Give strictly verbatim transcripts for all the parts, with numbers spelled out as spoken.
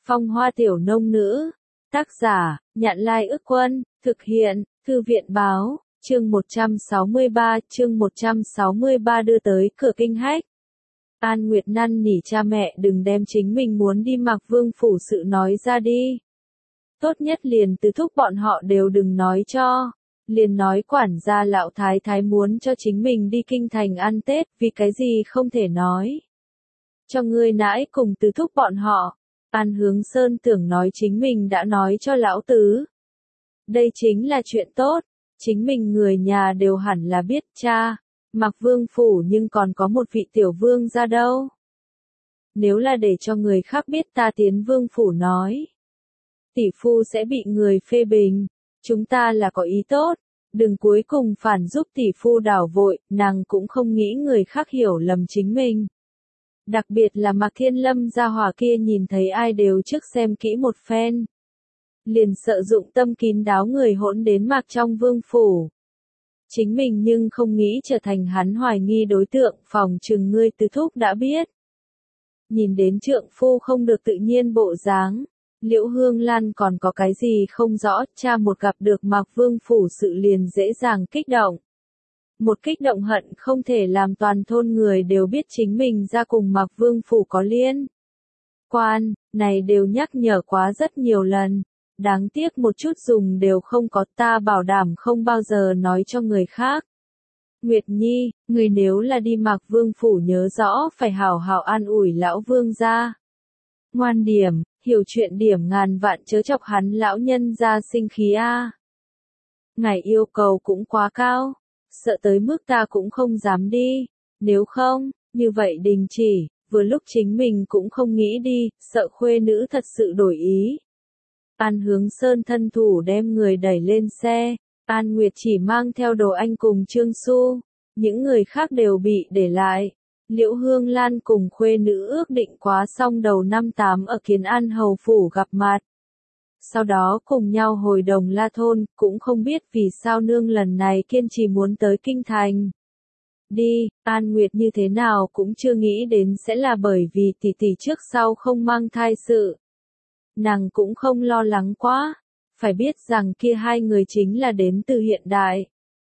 Phong hoa tiểu nông nữ. Tác giả, Nhạn Lai Ức Quân, thực hiện, Thư viện Báo, chương một trăm sáu mươi ba, chương một trăm sáu mươi ba đưa tới cửa kinh hách. An Nguyệt năn nỉ cha mẹ đừng đem chính mình muốn đi Mạc Vương phủ sự nói ra đi. Tốt nhất liền từ thúc bọn họ đều đừng nói cho. Liền nói quản gia lão thái thái muốn cho chính mình đi kinh thành ăn Tết, vì cái gì không thể nói. Cho ngươi nãi cùng từ thúc bọn họ. An Hướng Sơn tưởng nói chính mình đã nói cho lão tứ. Đây chính là chuyện tốt, chính mình người nhà đều hẳn là biết cha, Mạc Vương phủ nhưng còn có một vị tiểu vương ra đâu. Nếu là để cho người khác biết ta tiến vương phủ nói, tỷ phu sẽ bị người phê bình, chúng ta là có ý tốt, đừng cuối cùng phản giúp tỷ phu đảo vội, nàng cũng không nghĩ người khác hiểu lầm chính mình. Đặc biệt là Mạc Thiên Lâm gia hỏa kia nhìn thấy ai đều trước xem kỹ một phen. Liền sợ dụng tâm kín đáo người hỗn đến Mạc trong vương phủ. Chính mình nhưng không nghĩ trở thành hắn hoài nghi đối tượng, phòng trừng ngươi tứ thúc đã biết. Nhìn đến trượng phu không được tự nhiên bộ dáng, Liễu Hương Lan còn có cái gì không rõ, cha một gặp được Mạc Vương phủ sự liền dễ dàng kích động. Một kích động hận không thể làm toàn thôn người đều biết chính mình ra cùng Mạc Vương phủ có liên quan, này đều nhắc nhở quá rất nhiều lần. Đáng tiếc một chút dùng đều không có, ta bảo đảm không bao giờ nói cho người khác. Nguyệt Nhi, người nếu là đi Mạc Vương phủ nhớ rõ phải hảo hảo an ủi lão vương gia. Ngoan điểm, hiểu chuyện điểm ngàn vạn chớ chọc hắn lão nhân gia sinh khí a. Ngài yêu cầu cũng quá cao, sợ tới mức ta cũng không dám đi, nếu không, như vậy đình chỉ, vừa lúc chính mình cũng không nghĩ đi, sợ khuê nữ thật sự đổi ý. An Hướng Sơn thân thủ đem người đẩy lên xe, An Nguyệt chỉ mang theo Đồ Anh cùng Trương Xu, những người khác đều bị để lại. Liễu Hương Lan cùng khuê nữ ước định quá xong đầu năm tám ở Kiến An Hầu Phủ gặp mặt. Sau đó cùng nhau hồi Đồng La Thôn, cũng không biết vì sao nương lần này kiên trì muốn tới Kinh Thành. Đi, An Nguyệt như thế nào cũng chưa nghĩ đến sẽ là bởi vì tỷ tỷ trước sau không mang thai sự. Nàng cũng không lo lắng quá, phải biết rằng kia hai người chính là đến từ hiện đại.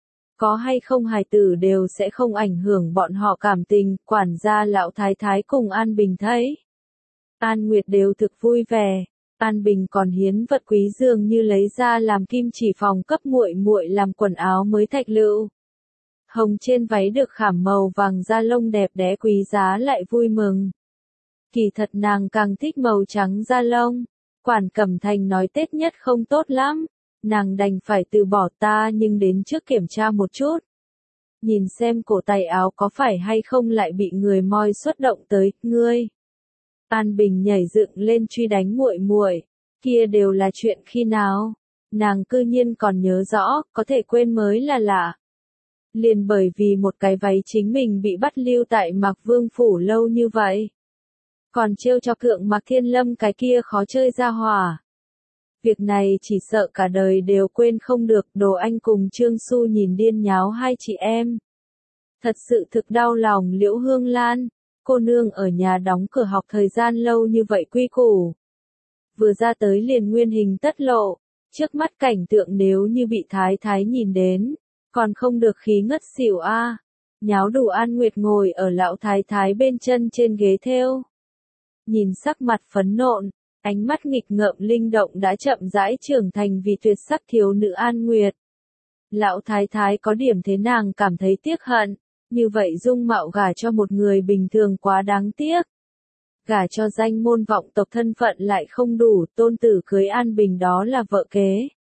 Có hay không hài tử đều sẽ không ảnh hưởng bọn họ cảm tình, quản gia lão thái thái cùng An Bình thấy. An Nguyệt đều thực vui vẻ, An Bình còn hiến vật quý dường như lấy ra làm kim chỉ phòng cấp muội muội làm quần áo mới thạch lựu. Hồng trên váy được khảm màu vàng da lông đẹp đẽ quý giá lại vui mừng. Kỳ thật nàng càng thích màu trắng da lông. Quản Cẩm Thành nói Tết nhất không tốt lắm, nàng đành phải từ bỏ ta nhưng đến trước kiểm tra một chút. Nhìn xem cổ tay áo có phải hay không lại bị người moi xuất động tới, ngươi. An Bình nhảy dựng lên truy đánh muội muội, kia đều là chuyện khi nào, nàng cư nhiên còn nhớ rõ, có thể quên mới là lạ. Liền bởi vì một cái váy chính mình bị bắt lưu tại Mạc Vương phủ lâu như vậy. Còn trêu cho cượng Mạc Thiên Lâm cái kia khó chơi ra hỏa. Việc này chỉ sợ cả đời đều quên không được. Đồ Anh cùng Trương Xu nhìn điên nháo hai chị em. Thật sự thực đau lòng Liễu Hương Lan. Cô nương ở nhà đóng cửa học thời gian lâu như vậy quy củ. Vừa ra tới liền nguyên hình tất lộ. Trước mắt cảnh tượng nếu như bị thái thái nhìn đến. Còn không được khí ngất xỉu a. À. Nháo đủ An Nguyệt ngồi ở lão thái thái bên chân trên ghế thêu. Nhìn sắc mặt phấn nộn, ánh mắt nghịch ngợm linh động đã chậm rãi trưởng thành vì tuyệt sắc thiếu nữ An Nguyệt. Lão thái thái có điểm thế nàng cảm thấy tiếc hận, như vậy dung mạo gả cho một người bình thường quá đáng tiếc. Gả cho danh môn vọng tộc thân phận lại không đủ, tôn tử cưới An Bình đó là vợ kế.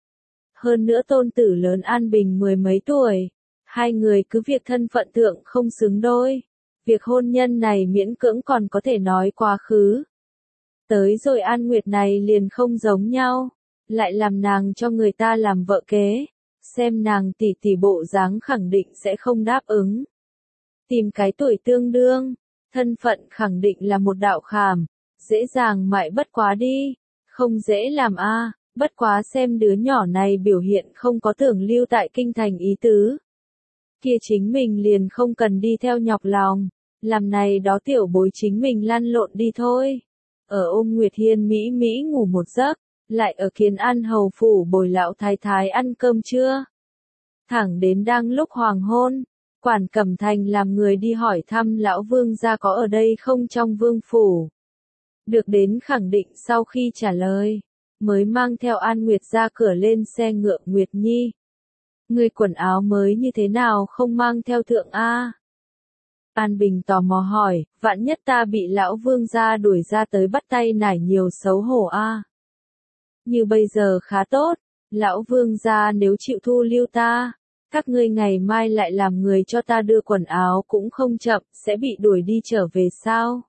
Hơn nữa tôn tử lớn An Bình mười mấy tuổi, hai người cứ việc thân phận thượng không xứng đôi. Việc hôn nhân này miễn cưỡng còn có thể nói quá khứ. Tới rồi An Nguyệt này liền không giống nhau, lại làm nàng cho người ta làm vợ kế, xem nàng tỷ tỷ bộ dáng khẳng định sẽ không đáp ứng. Tìm cái tuổi tương đương, thân phận khẳng định là một đạo khảm, dễ dàng mại bất quá đi, không dễ làm a, à, bất quá xem đứa nhỏ này biểu hiện không có tưởng lưu tại kinh thành ý tứ. Kia chính mình liền không cần đi theo nhọc lòng, làm này đó tiểu bối chính mình lăn lộn đi thôi. ở ôm Nguyệt Hiên mỹ mỹ ngủ một giấc, lại ở Kiến An hầu phủ bồi lão thái thái ăn cơm trưa. Thẳng đến đang lúc hoàng hôn, Quản Cẩm Thành làm người đi hỏi thăm lão vương gia có ở đây không trong vương phủ. Được đến khẳng định sau khi trả lời, mới mang theo An Nguyệt ra cửa lên xe ngựa. Nguyệt Nhi, người quần áo mới như thế nào không mang theo thượng a? An Bình tò mò hỏi, vạn nhất ta bị lão vương gia đuổi ra tới bắt tay nải nhiều xấu hổ a. Như bây giờ khá tốt, lão vương gia nếu chịu thu lưu ta, các ngươi ngày mai lại làm người cho ta đưa quần áo cũng không chậm, sẽ bị đuổi đi trở về sao?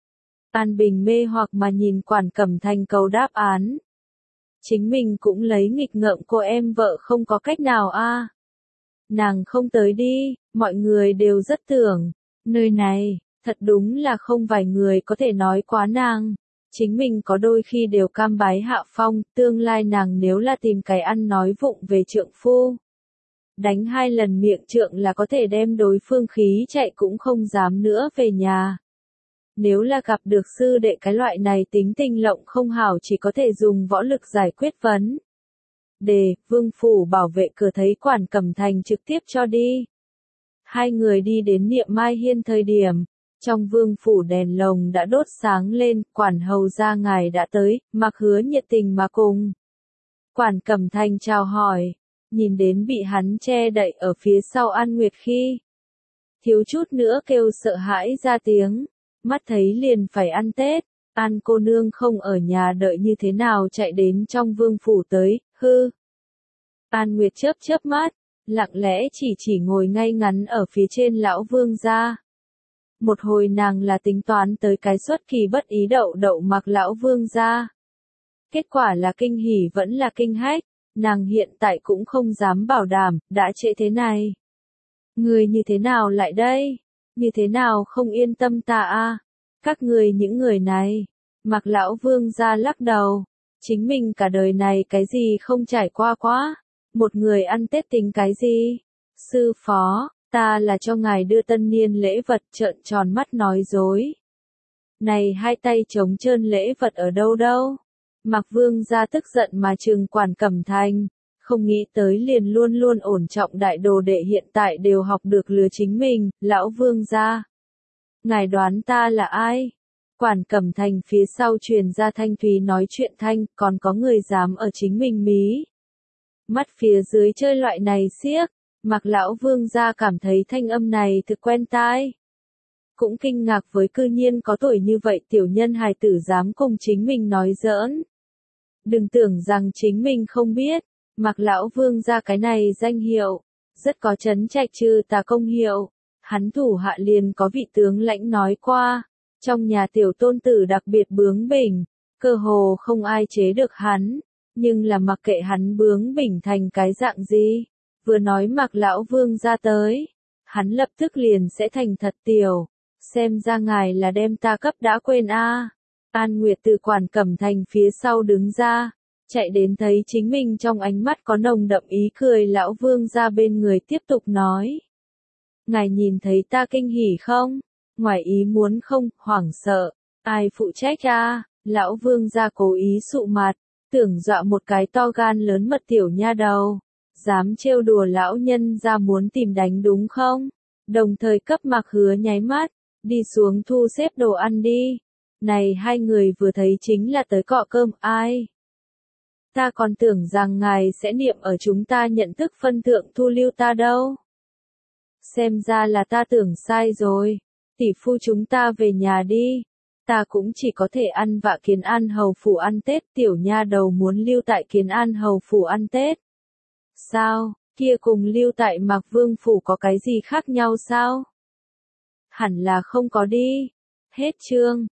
An Bình mê hoặc mà nhìn Quản Cẩm Thành cầu đáp án. Chính mình cũng lấy nghịch ngợm cô em vợ không có cách nào a. Nàng không tới đi, mọi người đều rất tưởng, nơi này, thật đúng là không vài người có thể nói quá nàng. Chính mình có đôi khi đều cam bái hạ phong, tương lai nàng nếu là tìm cái ăn nói vụng về trượng phu. Đánh hai lần miệng trượng là có thể đem đối phương khí chạy cũng không dám nữa về nhà. Nếu là gặp được sư đệ cái loại này tính tình lộng không hảo chỉ có thể dùng võ lực giải quyết vấn đề. Vương phủ bảo vệ cửa thấy Quản Cẩm Thành trực tiếp cho đi. Hai người đi đến Niệm Mai Hiên thời điểm, trong vương phủ đèn lồng đã đốt sáng lên, Quản hầu gia ngài đã tới, Mặc Hứa nhiệt tình mà cùng. Quản Cẩm Thành chào hỏi, nhìn đến bị hắn che đậy ở phía sau An Nguyệt khi thiếu chút nữa kêu sợ hãi ra tiếng, mắt thấy liền phải ăn Tết, An cô nương không ở nhà đợi như thế nào chạy đến trong vương phủ tới, hư. An Nguyệt chớp chớp mắt, lặng lẽ chỉ chỉ ngồi ngay ngắn ở phía trên lão vương gia. Một hồi nàng là tính toán tới cái xuất kỳ bất ý đậu đậu mặc lão vương gia. Kết quả là kinh hỉ vẫn là kinh hách, nàng hiện tại cũng không dám bảo đảm, đã trễ thế này. Người như thế nào lại đây? Như thế nào không yên tâm ta a? Các người những người này. Mặc lão vương gia lắc đầu. Chính mình cả đời này cái gì không trải qua quá. Một người ăn Tết tính cái gì? Sư phó, ta là cho ngài đưa tân niên lễ vật, trợn tròn mắt nói dối. Này hai tay trống trơn lễ vật ở đâu đâu? Mặc vương gia tức giận mà trừng Quản Cẩm Thành. Không nghĩ tới liền luôn luôn ổn trọng đại đồ đệ hiện tại đều học được lừa chính mình, lão vương gia. Ngài đoán ta là ai? Quản Cẩm Thành phía sau truyền ra thanh thúy nói chuyện thanh, còn có người dám ở chính mình mí. Mắt phía dưới chơi loại này xiếc, Mặc lão vương gia cảm thấy thanh âm này thực quen tai. Cũng kinh ngạc với cư nhiên có tuổi như vậy tiểu nhân hài tử dám cùng chính mình nói giỡn. Đừng tưởng rằng chính mình không biết. Mặc lão vương ra cái này danh hiệu, rất có chấn trạch trừ tà công hiệu. Hắn thủ hạ liền có vị tướng lãnh nói qua, trong nhà tiểu tôn tử đặc biệt bướng bỉnh, cơ hồ không ai chế được hắn, nhưng là mặc kệ hắn bướng bỉnh thành cái dạng gì, vừa nói Mặc lão vương ra tới, hắn lập tức liền sẽ thành thật tiểu, xem ra ngài là đem ta cấp đã quên a. An Nguyệt từ Quản Cẩm Thành phía sau đứng ra. Chạy đến thấy chính mình trong ánh mắt có nồng đậm ý cười lão vương ra bên người tiếp tục nói. Ngài nhìn thấy ta kinh hỉ không? Ngoài ý muốn không, hoảng sợ. Ai phụ trách a? Lão vương ra cố ý sụ mặt, tưởng dọa một cái to gan lớn mật tiểu nha đầu. Dám trêu đùa lão nhân ra muốn tìm đánh đúng không? Đồng thời cấp Mặc Hứa nháy mắt, đi xuống thu xếp đồ ăn đi. Này hai người vừa thấy chính là tới cọ cơm ai? Ta còn tưởng rằng ngài sẽ niệm ở chúng ta nhận thức phân thượng thu lưu ta đâu. Xem ra là ta tưởng sai rồi. Tỷ phu chúng ta về nhà đi. Ta cũng chỉ có thể ăn vạ Kiến An hầu phủ ăn Tết, tiểu nha đầu muốn lưu tại Kiến An hầu phủ ăn Tết. Sao, kia cùng lưu tại Mạc Vương phủ có cái gì khác nhau sao? Hẳn là không có đi. Hết chương.